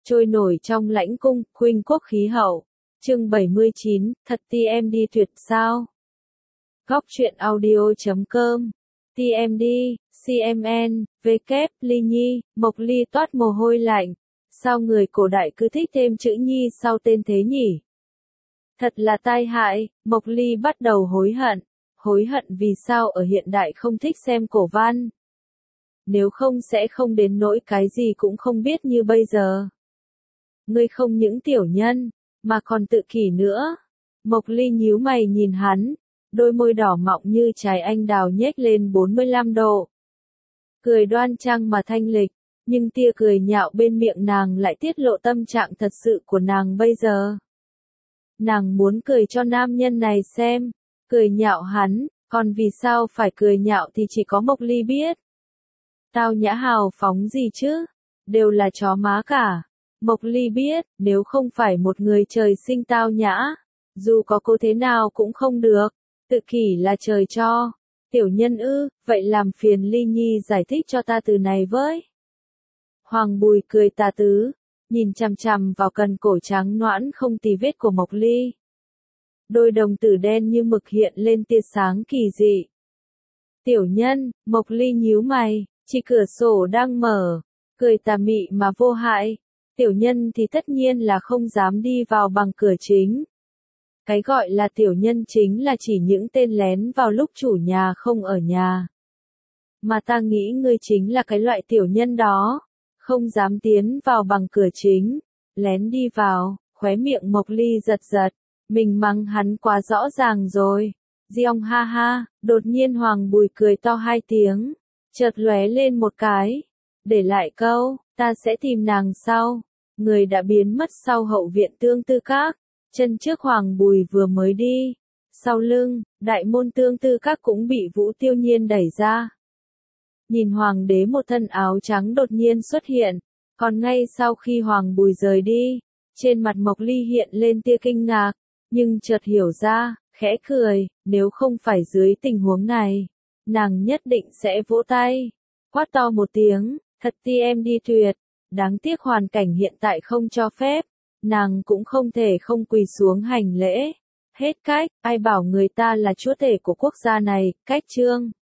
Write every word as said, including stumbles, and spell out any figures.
Trôi nổi trong lãnh cung, khuynh quốc khí hậu. Chương bảy mươi chín, thật tê em đê tuyệt sao? Góc truyện audio chấm com. tê em đê, xê em en, W, Ly Nhi, Mộc Ly toát mồ hôi lạnh. Sao người cổ đại cứ thích thêm chữ Nhi sau tên thế nhỉ? Thật là tai hại, Mộc Ly bắt đầu hối hận. Hối hận vì sao ở hiện đại không thích xem cổ văn. Nếu không sẽ không đến nỗi cái gì cũng không biết như bây giờ. Ngươi không những tiểu nhân, mà còn tự kỷ nữa. Mộc Ly nhíu mày nhìn hắn, đôi môi đỏ mọng như trái anh đào nhếch lên bốn mươi lăm độ. Cười đoan trang mà thanh lịch, nhưng tia cười nhạo bên miệng nàng lại tiết lộ tâm trạng thật sự của nàng bây giờ. Nàng muốn cười cho nam nhân này xem, cười nhạo hắn, còn vì sao phải cười nhạo thì chỉ có Mộc Ly biết. Tao nhã hào phóng gì chứ, đều là chó má cả. Mộc Ly biết, nếu không phải một người trời sinh tao nhã, dù có cố thế nào cũng không được, tự kỷ là trời cho. Tiểu nhân ư, vậy làm phiền Ly Nhi giải thích cho ta từ này với. Hoàng Bùi cười tà tứ, nhìn chằm chằm vào cần cổ trắng nõn không tì vết của Mộc Ly. Đôi đồng tử đen như mực hiện lên tia sáng kỳ dị. Tiểu nhân, Mộc Ly nhíu mày, chỉ cửa sổ đang mở, cười tà mị mà vô hại. Tiểu nhân thì tất nhiên là không dám đi vào bằng cửa chính. Cái gọi là tiểu nhân chính là chỉ những tên lén vào lúc chủ nhà không ở nhà. Mà ta nghĩ ngươi chính là cái loại tiểu nhân đó, không dám tiến vào bằng cửa chính, lén đi vào. Khóe miệng Mộc Ly giật giật, mình mắng hắn quá rõ ràng rồi. Giong ha ha, đột nhiên Hoàng Bùi cười to hai tiếng, chợt lóe lên một cái, để lại câu, ta sẽ tìm nàng sau. Người đã biến mất sau hậu viện Tương Tư Các, chân trước Hoàng Bùi vừa mới đi, sau lưng, đại môn Tương Tư Các cũng bị Vũ Tiêu Nhiên đẩy ra. Nhìn Hoàng đế một thân áo trắng đột nhiên xuất hiện, còn ngay sau khi Hoàng Bùi rời đi, trên mặt Mộc Ly hiện lên tia kinh ngạc, nhưng chợt hiểu ra, khẽ cười, nếu không phải dưới tình huống này, nàng nhất định sẽ vỗ tay, quát to một tiếng, thật tê em đê tuyệt. Đáng tiếc hoàn cảnh hiện tại không cho phép, nàng cũng không thể không quỳ xuống hành lễ. Hết cách, ai bảo người ta là chúa tể của quốc gia này, cách chương.